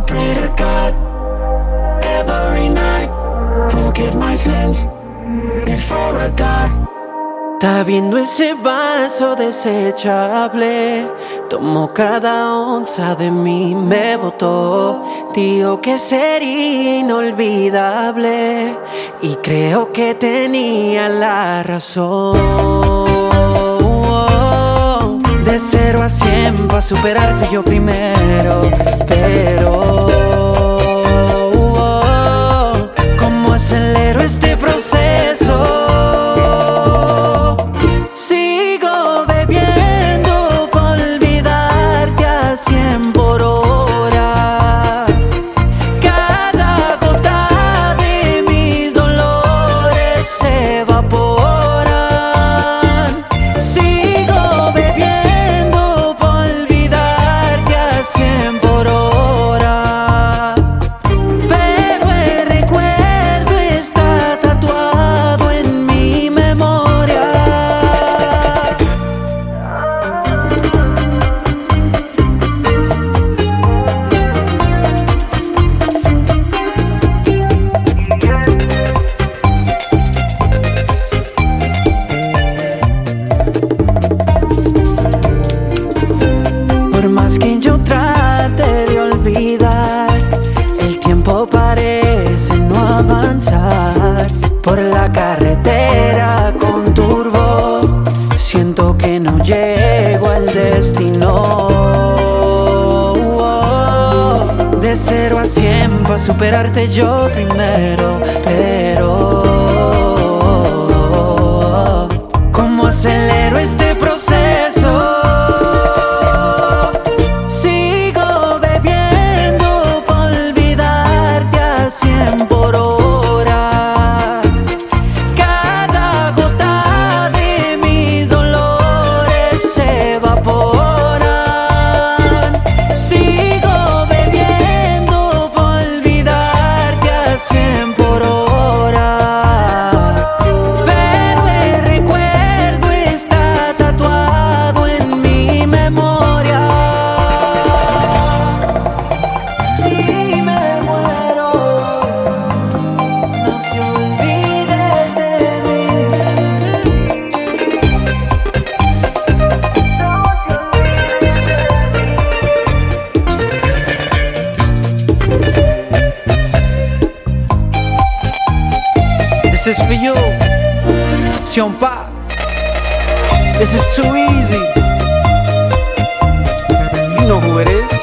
pray to God every night, forgive my sins before I die. Está viendo ese vaso desechable, tomó cada onza de mí, me botó. Dijo que sería inolvidable y creo que tenía la razón. De 0 a 100 pa' superarte yo primero, pero ¿cómo acelero este proceso? Por más que yo trate de olvidar, el tiempo parece no avanzar. Por la carretera con turbo, siento que no llego al destino. De 0 a 100 pa' superarte yo primero, pero ¿cómo acelero este proceso? This is for you, Sion Pa. This is too easy. You know who it is.